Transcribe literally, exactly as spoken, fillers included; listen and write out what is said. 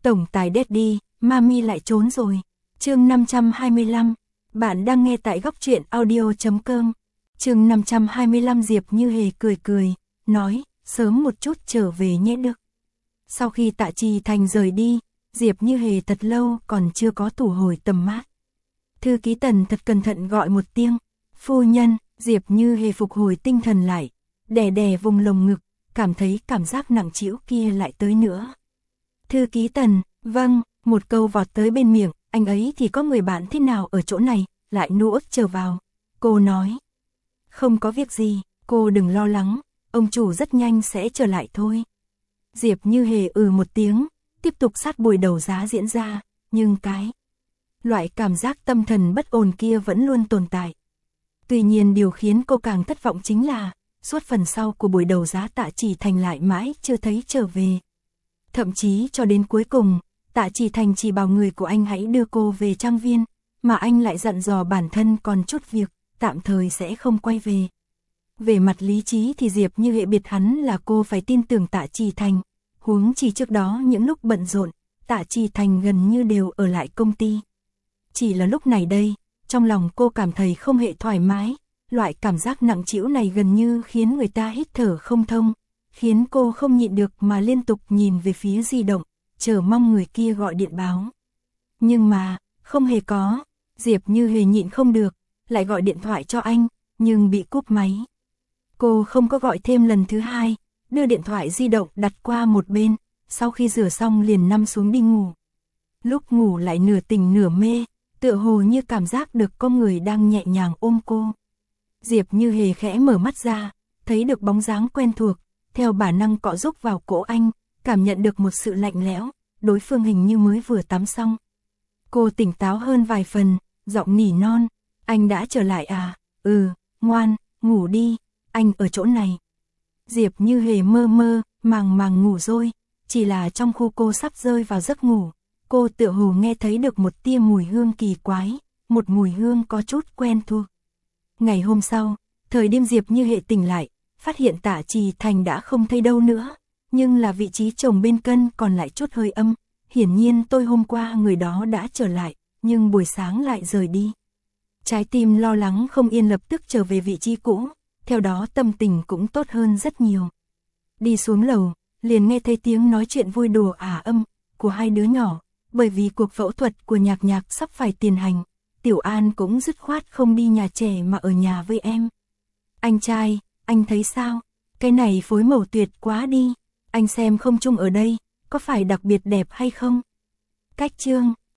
Tổng tài Daddy, Mami lại trốn rồi. Chương năm trăm hai mươi lăm. Bạn đang nghe tại góc truyện audio chấm com. Chương năm trăm hai mươi lăm. Diệp Như Hề cười cười, nói, sớm một chút trở về nhé Đức. Sau khi Tạ Trì Thành rời đi, Diệp Như Hề thật lâu còn chưa có thu hồi tầm mắt. Thư ký Tần thật cẩn thận gọi một tiếng, phu nhân. Diệp Như Hề phục hồi tinh thần lại, đè đè vùng lồng ngực, cảm thấy cảm giác nặng trĩu kia lại tới nữa. Thư ký Tần, vâng, một câu vọt tới bên miệng, anh ấy thì có người bạn thế nào ở chỗ này, lại nuốt trở vào. Cô nói, không có việc gì, cô đừng lo lắng, ông chủ rất nhanh sẽ trở lại thôi. Diệp Như Hề ừ một tiếng, tiếp tục sát buổi đấu giá diễn ra, nhưng cái loại cảm giác tâm thần bất ổn kia vẫn luôn tồn tại. Tuy nhiên điều khiến cô càng thất vọng chính là, suốt phần sau của buổi đấu giá Tạ Trì Thành lại mãi chưa thấy trở về. Thậm chí cho đến cuối cùng, Tạ Trì Thành chỉ bảo người của anh hãy đưa cô về trang viên, mà anh lại dặn dò bản thân còn chút việc, tạm thời sẽ không quay về. Về mặt lý trí thì Diệp Như Hề biết hắn là cô phải tin tưởng Tạ Trì Thành, huống chỉ trước đó những lúc bận rộn, Tạ Trì Thành gần như đều ở lại công ty. Chỉ là lúc này đây, trong lòng cô cảm thấy không hề thoải mái, loại cảm giác nặng trĩu này gần như khiến người ta hít thở không thông, khiến cô không nhịn được mà liên tục nhìn về phía di động, chờ mong người kia gọi điện báo. Nhưng mà, không hề có, Diệp Như Hề nhịn không được, lại gọi điện thoại cho anh, nhưng bị cúp máy. Cô không có gọi thêm lần thứ hai, đưa điện thoại di động đặt qua một bên, sau khi rửa xong liền nằm xuống đi ngủ. Lúc ngủ lại nửa tỉnh nửa mê, tựa hồ như cảm giác được có người đang nhẹ nhàng ôm cô. Diệp Như Hề khẽ mở mắt ra, thấy được bóng dáng quen thuộc, theo bản năng cọ rúc vào cổ anh, cảm nhận được một sự lạnh lẽo, đối phương hình như mới vừa tắm xong. Cô tỉnh táo hơn vài phần, giọng nỉ non, anh đã trở lại à, ừ, ngoan, ngủ đi, anh ở chỗ này. Diệp Như Hề mơ mơ, màng màng ngủ rồi, chỉ là trong khu cô sắp rơi vào giấc ngủ, cô tựa hồ nghe thấy được một tia mùi hương kỳ quái, một mùi hương có chút quen thuộc. Ngày hôm sau, thời đêm Diệp Như Hề tỉnh lại, phát hiện Tạ Trì Thành đã không thấy đâu nữa, nhưng là vị trí chồng bên cân còn lại chút hơi âm, hiển nhiên tôi hôm qua người đó đã trở lại, nhưng buổi sáng lại rời đi. Trái tim lo lắng không yên lập tức trở về vị trí cũ, theo đó tâm tình cũng tốt hơn rất nhiều. Đi xuống lầu, liền nghe thấy tiếng nói chuyện vui đùa ả âm của hai đứa nhỏ, bởi vì cuộc phẫu thuật của Nhạc Nhạc sắp phải tiến hành, Tiểu An cũng dứt khoát không đi nhà trẻ mà ở nhà với em. Anh trai, anh thấy sao? Cái này phối màu tuyệt quá đi, anh xem không chung ở đây, có phải đặc biệt đẹp hay không? Cách chương